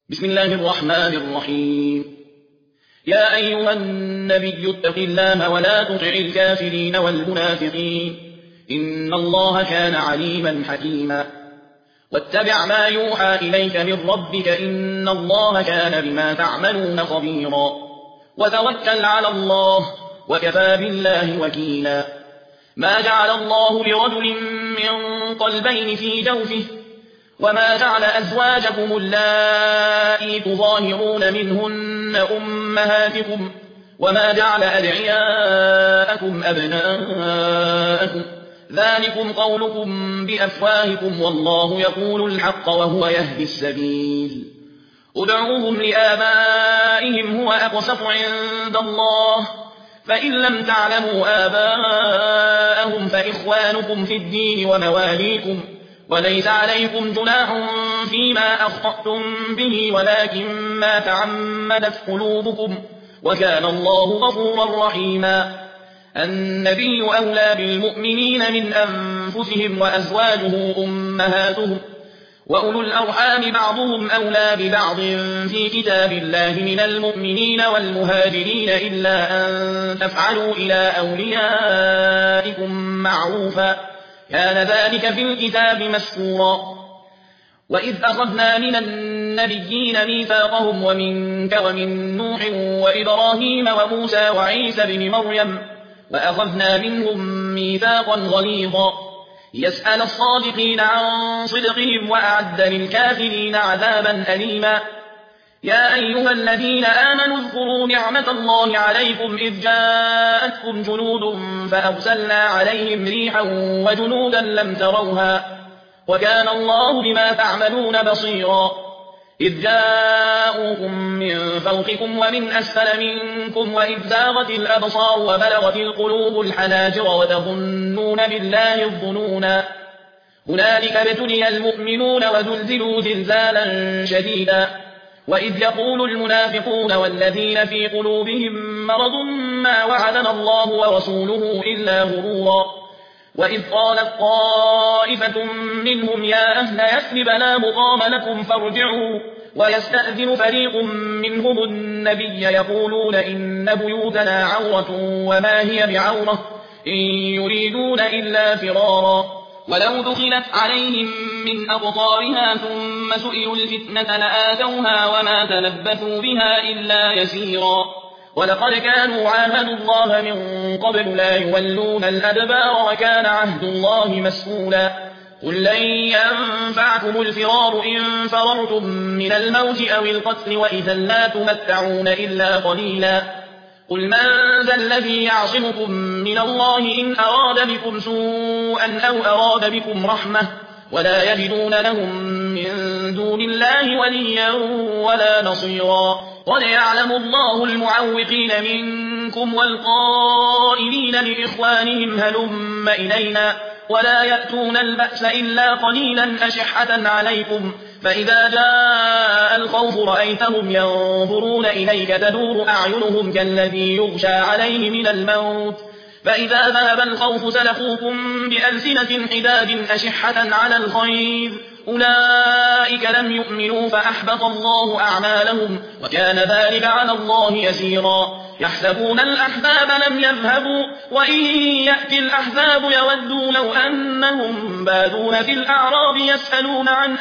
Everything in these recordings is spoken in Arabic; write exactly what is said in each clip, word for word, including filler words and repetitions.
بسم الله الرحمن الرحيم. يا أيها النبي اتق الله ولا تطع الكافرين والمنافقين إن الله كان عليما حكيما. واتبع ما يوحى إليك من ربك إن الله كان بما تعملون خبيرا. وتوكل على الله وكفى بالله وكيلا. ما جعل الله لرجل من قلبين في جوفه وما جعل أزواجكم اللائي تظاهرون منهن أمهاتكم وما جعل أدعياءكم أبناءكم ذلكم قولكم بأفواهكم والله يقول الحق وهو يهدي السبيل. ادعوهم لآبائهم هو أقسط عند الله فإن لم تعلموا آباءهم فإخوانكم في الدين ومواليكم وليس عليكم جناح فيما أخطأتم به ولكن ما تعمدت قلوبكم وكان الله غفورا رحيما. النبي أولى بالمؤمنين من أنفسهم وأزواجه أمهاتهم وأولو الأرحام بعضهم أولى ببعض في كتاب الله من المؤمنين والمهاجرين إلا أن تفعلوا إلى أوليائكم معروفا كان ذلك في الكتاب مسكورا. وإذ أخذنا من النبيين ميثاقهم ومنك ومن نوح وإبراهيم وموسى وعيسى بن مريم وأخذنا منهم ميثاقا غليظا يسأل الصادقين عن صدقهم وأعد للكافرين عذابا أليما. يا أيها الذين آمنوا اذكروا نعمة الله عليكم إذ جاءتكم جنود فأرسلنا عليهم ريحا وجنودا لم تروها وكان الله بما تعملون بصيرا. إذ جاءوكم من فوقكم ومن أسفل منكم وإذ زاغت الأبصار وبلغت القلوب الحناجر وتظنون بالله الظنونا هنالك ابتلي المؤمنون وزلزلوا زلزالا شديدا. وإذ يقول المنافقون والذين في قلوبهم مرض ما وعدنا الله ورسوله إلا غرورا. وإذ قالت طائفة منهم يا أهل يثرب لا مقام لكم فارجعوا ويستأذن فريق منهم النبي يقولون إن بيوتنا عورة وما هي بعورة إن يريدون إلا فرارا. ولو دخلت عليهم من أقطارها ثم سئلوا الفتنة لآتوها وما تلبثوا بها إلا يسيرا. ولقد كانوا عاهدوا الله من قبل لا يولون الأدبار وكان عهد الله مسئولا. قل لن ينفعكم الفرار إن فررتم من الموت أو القتل وإذا لا تمتعون إلا قليلا. قل من ذا الذي يعصمكم من الله إن أراد بكم سوءا أو أراد بكم رحمة ولا يجدون لهم من دون الله وليا ولا نصيرا. قد يعلم الله المعوقين منكم والقائلين لإخوانهم هلم إلينا ولا يأتون البأس إلا قليلا أشحة عليكم فإذا جاء الخوف رأيتهم ينظرون إليك تدور أعينهم كالذي يغشى عليه من الموت فإذا ذهب الخوف سلقوكم بألسنة حداد أشحة على الخير أولئك لم يؤمنوا فأحبط الله أعمالهم وكان ذلك على الله يسيرا. يحسبون الأحزاب لم يذهبوا وإن يأتي الأحزاب يودوا لو أنهم بادون في الأعراب يسألون عن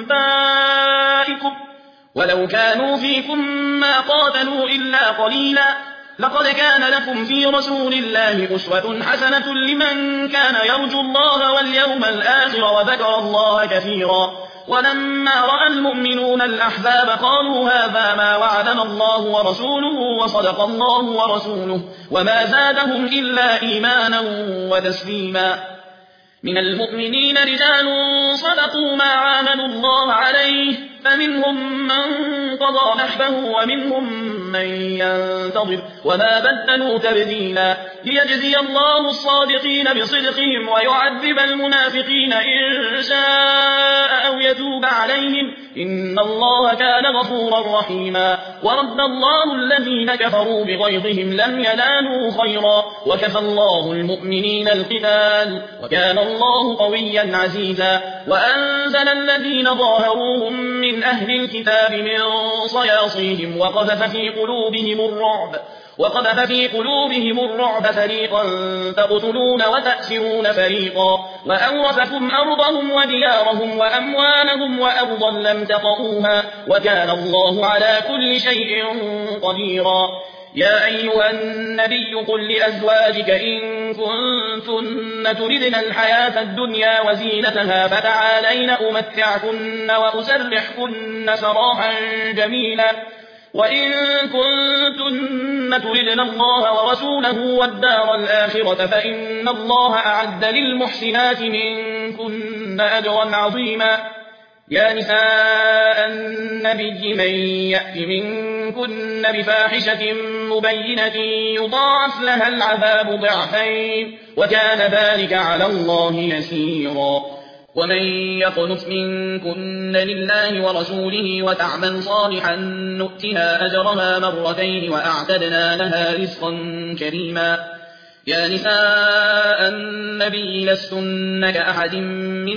أنبائكم ولو كانوا فيكم ما قاتلوا إلا قليلا. لقد كان لكم في رسول الله أسوة حسنة لمن كان يرجو الله واليوم الآخر وذكر الله كثيرا. ولما رأى المؤمنون الأحزاب قالوا هذا ما وعدنا الله ورسوله وصدق الله ورسوله وما زادهم إلا إيمانا وتسليما. من المؤمنين رجال صدقوا ما عاهدوا الله عليه فمنهم من قضى نحبه ومنهم من ينتظر وما بدلوا تبديلا ليجزي الله الصادقين بصدقهم ويعذب المنافقين إن شاء أو يتوب عليهم إن الله كان غفورا رحيما ورد الله الذين كفروا بغيظهم لم ينالوا خيرا وكفى الله المؤمنين القتال وكان الله قويا عزيزا وأنزل الذين ظاهروهم من أهل الكتاب من صياصيهم وقذف في قلوبهم الرعب وقذف في قلوبهم الرعب فريقا تقتلون وتأسرون فريقا وأورثكم أرضهم وديارهم وأموالهم وأرضا لم تطئوها وكان الله على كل شيء قديرا يا أيها النبي قل لأزواجك إن كنتن تردن الحياة الدنيا وزينتها فتعالين أمتعكن وأسرحكن سراحا جميلا وإن كنتن تردن الله ورسوله والدار الآخرة فإن الله أعد للمحسنات منكن أجرا عظيما يا نساء النبي من يأت منكن بفاحشة مبينة يضاعف لها العذاب ضعفين وكان ذلك على الله يسيرا ومن يقنت منكن لله ورسوله وتعمل صالحا نؤتها أجرها مرتين وأعتدنا لها رزقا كريما يا نساء النبي لستن كأحد من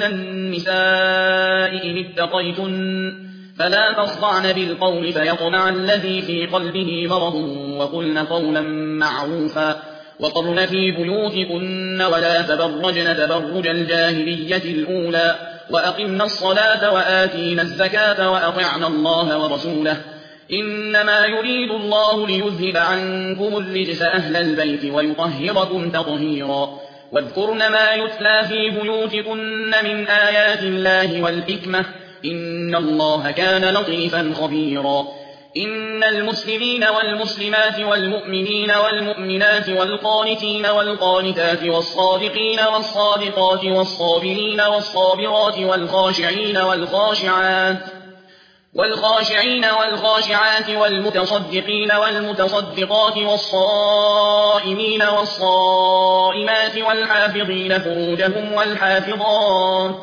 النساء إن اتقيتن فلا تخضعن بالقول فيطمع الذي في قلبه مرض وقلن قولا معروفا وقرن في بيوتكن ولا تبرجن تبرج الجاهلية الأولى وأقمنا الصلاة وآتينا الزكاة وأطعنا الله ورسوله إنما يريد الله ليذهب عنكم الرجس أهل البيت ويطهركم تطهيرا واذكرن ما يتلى في بيوتكن من آيات الله والحكمة إن الله كان لطيفا خبيرا إن المسلمين والمسلمات والمؤمنين والمؤمنات والقانتين والقانتات والصادقين والصادقات والصابرين والصابرات والخاشعين والخاشعات والخاشعين والخاشعات والمتصدقين والمتصدقات والصائمين والصائمات والحافظين فروجهم والحافظات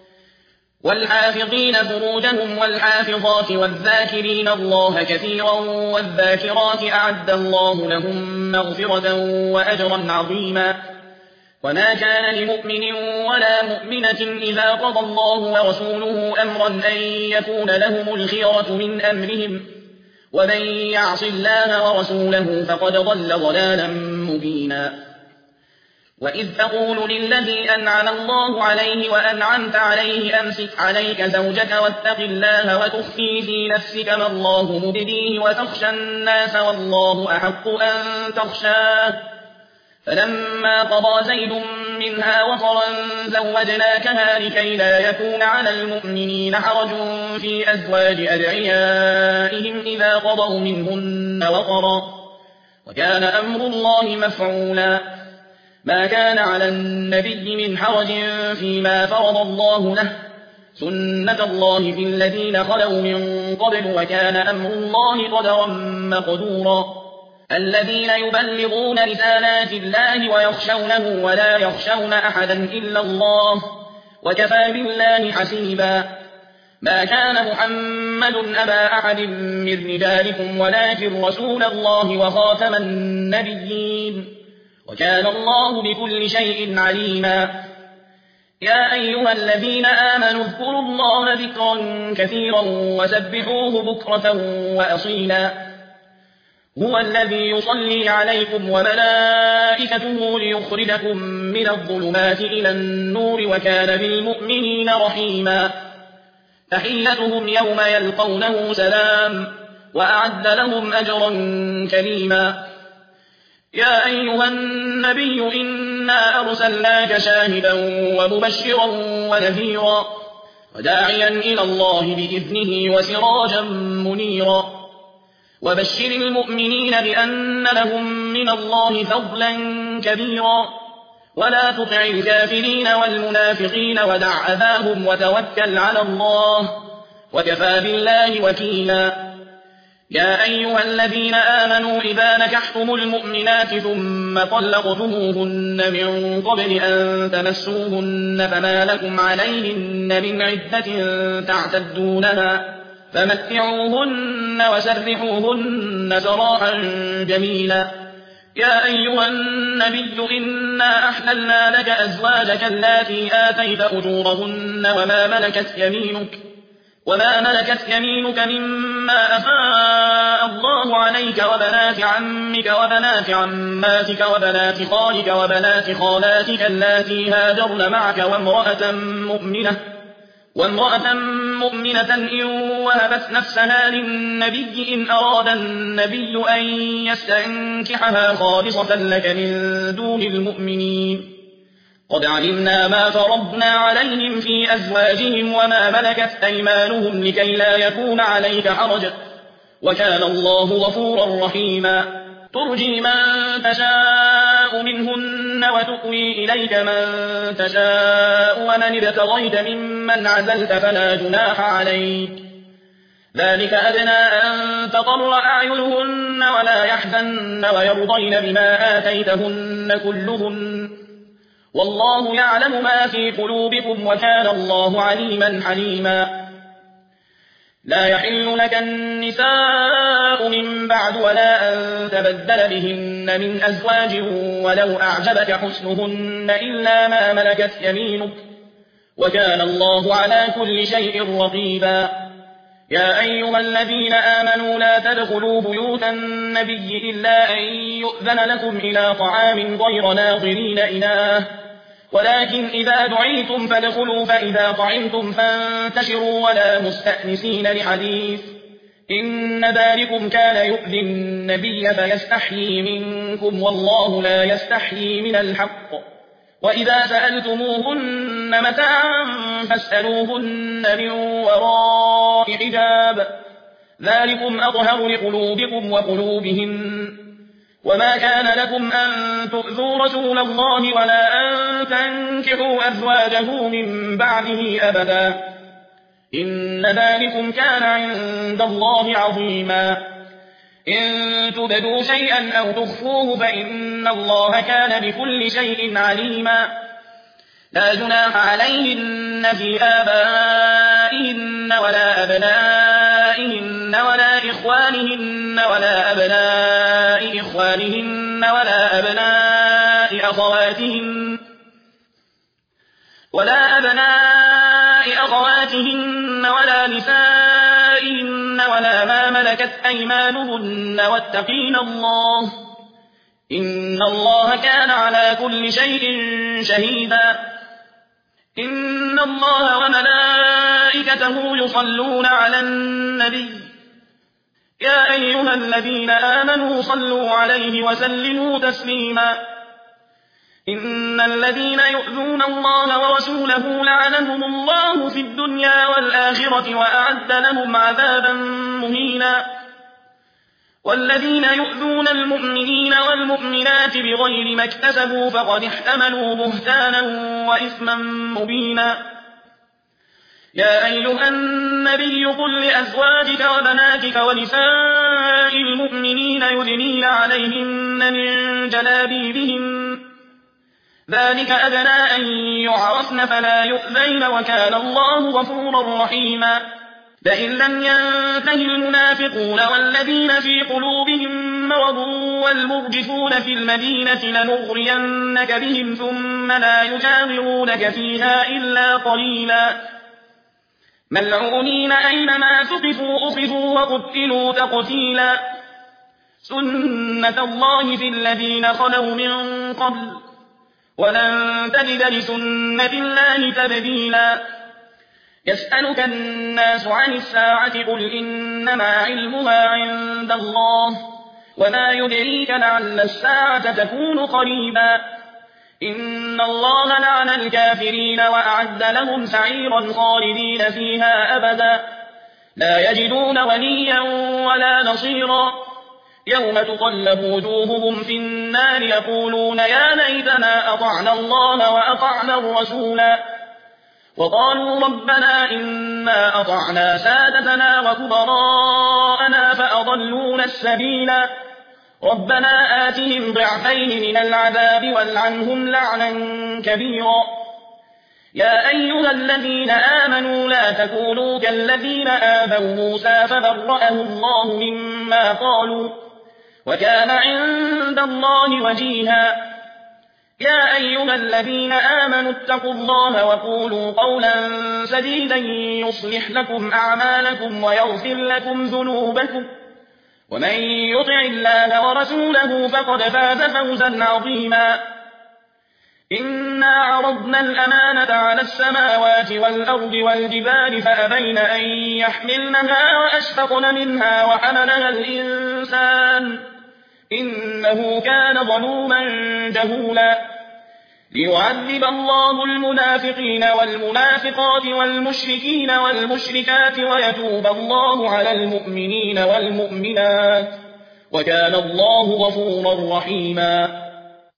والحافظين فروجهم والحافظات والذاكرين الله كثيرا والذاكرات أعد الله لهم مغفرة وأجرا عظيما وما كان لمؤمن ولا مؤمنة إذا قضى الله ورسوله أمرا أن يكون لهم الخيرة من أمرهم ومن يعص الله ورسوله فقد ضل ضلالا مبينا وإذ تقول للذي أنعم الله عليه وأنعمت عليه أمسك عليك زوجك واتق الله وتخفي في نفسك ما الله مبديه وتخشى الناس والله أحق أن تخشاه فلما قضى زيد منها وطرا زوجناكها لكي لا يكون على المؤمنين حرج في أزواج أدعيائهم إذا قضوا منهن وطرا وكان أمر الله مفعولا ما كان على النبي من حرج فيما فرض الله له سنة الله في الذين خلوا من قبل وكان أمر الله قدرا مقدورا الذين يبلغون رسالات الله ويخشونه ولا يخشون أحدا إلا الله وكفى بالله حسيبا ما كان محمد أبا أحد من رجالكم ولكن رسول الله وخاتم النبيين وكان الله بكل شيء عليما يا أيها الذين آمنوا اذكروا الله ذكرا كثيرا وسبحوه بكرة وأصيلا هو الذي يصلي عليكم وملائكته ليخرجكم من الظلمات إلى النور وكان بالمؤمنين رحيما تحيتهم يوم يلقونه سلام وأعد لهم أجرا كريما يا أيها النبي إنا أرسلناك شاهدا ومبشرا ونذيرا وداعيا إلى الله بإذنه وسراجا منيرا وبشر المؤمنين بأن لهم من الله فضلا كبيرا ولا تطع الكافرين والمنافقين ودع أذاهم وتوكل على الله وكفى بالله وكيلا يا أيها الذين آمنوا إذا نكحتم المؤمنات ثم طلقتموهن من قبل أن تمسوهن فما لكم عليهن من عدة تعتدونها فمتعوهن وسرحوهن سراحا جميلا. يا أيها النبي إنا أحللنا لك أزواجك اللاتي آتيت أجورهن وما ملكت يمينك وما ملكت يمينك مما أفاء الله عليك وبنات عمك وبنات عماتك وبنات خالك وبنات خالاتك اللاتي هاجرن معك وامرأة مؤمنة وامرأة مؤمنة إن وهبت نفسها للنبي إن أراد النبي أن يستنكحها خالصة لك من دون المؤمنين. قد علمنا ما فرضنا عليهم في أزواجهم وما ملكت أيمانهم لكي لا يكون عليك حرج وكان الله غفورا رحيما. ترجي من تشاء منهن وتؤوي إليك من تشاء ومن ابتغيت ممن عزلت فلا جناح عليك ذلك أدنى أن تقر أعينهن ولا يحزن ويرضين بما آتيتهن كلهن والله يعلم ما في قلوبكم وكان الله عليما حليما. لا يحل لك النساء من بعد ولا أن تبدل بهن من أزواج ولو أعجبك حسنهن إلا ما ملكت يمينك وكان الله على كل شيء رقيبا. يا أيها الذين آمنوا لا تدخلوا بيوت النبي إلا أن يؤذن لكم إلى طعام غير ناظرين إناه ولكن إذا دعيتم فادخلوا فإذا طعمتم فانتشروا ولا مستأنسين لحديث إن ذلكم كان يؤذي النبي فيستحيي منكم والله لا يستحيي من الحق. وإذا سألتموهن متاعا فاسألوهن من وراء حجاب ذلكم أطهر لقلوبكم وقلوبهن. وما كان لكم أن تؤذوا رسول الله ولا أن تنكحوا أزواجه من بعده أبدا إن ذلكم كان عند الله عظيما. إن تبدوا شيئا أو تخفوه فإن الله كان بكل شيء عليما. لا جناح عليهن في آبائهن ولا أبنائهن ولا إخوانهن ولا أبناء إخوانهن ولا أبناء أخواتهن ولا أبناء أخواتهن ولا نسائهن ولا ما ملكت أيمانهن واتقين الله إن الله كان على كل شيء شهيدا. إن الله وملائكته يصلون على النبي يا أيها الذين آمنوا صلوا عليه وسلموا تسليما. إن الذين يؤذون الله ورسوله لعنهم الله في الدنيا والآخرة وأعد لهم عذابا مهينا. والذين يؤذون المؤمنين والمؤمنات بغير ما اكتسبوا فقد احتملوا بهتانا وإثما مبينا. يا أيها النبي قل لأزواجك وبناتك ونساء المؤمنين يدنين عليهن من جلابيبهن ذلك أدنى أن يعرفن فلا يؤذين وكان الله غفورا رحيما. لئن لم ينته المنافقون والذين في قلوبهم مرض والمرجفون في المدينة لنغرينك بهم ثم لا يجاورونك فيها إلا قليلا. ملعونين أينما ثقفوا أخذوا وقتلوا تقتيلا. سنة الله في الذين خلوا من قبل ولن تجد لسنة الله تبديلا. يسألك الناس عن الساعة قل إنما علمها عند الله وما يدريك لعل الساعة تكون قريبا. إن الله لعن الكافرين وأعد لهم سعيرا خالدين فيها أبدا لا يجدون وليا ولا نصيرا. يوم تقلب وجوههم في النار يقولون يا ليتنا أطعنا الله وأطعنا الرسولا وقالوا ربنا إنا أطعنا سادتنا وكبراءنا فأضلوا يضلون السبيلا ربنا آتهم ضعفين من العذاب والعنهم لعنا كبيرا يا أيها الذين آمنوا لا تكونوا كالذين آذوا موسى فبرأه الله مما قالوا وكان عند الله وجيها يا أيها الذين آمنوا اتقوا الله وقولوا قولا سديدا يصلح لكم أعمالكم ويغفر لكم ذنوبكم ومن يطع الله ورسوله فقد فاز فوزا عظيما إنا عرضنا الأمانة على السماوات والأرض والجبال فأبين أن يحملنها وأشفقن منها وحملها الإنسان إنه كان ظلوما جهولا ليعذب الله المنافقين والمنافقات والمشركين والمشركات ويتوب الله على المؤمنين والمؤمنات وكان الله غفورا رحيما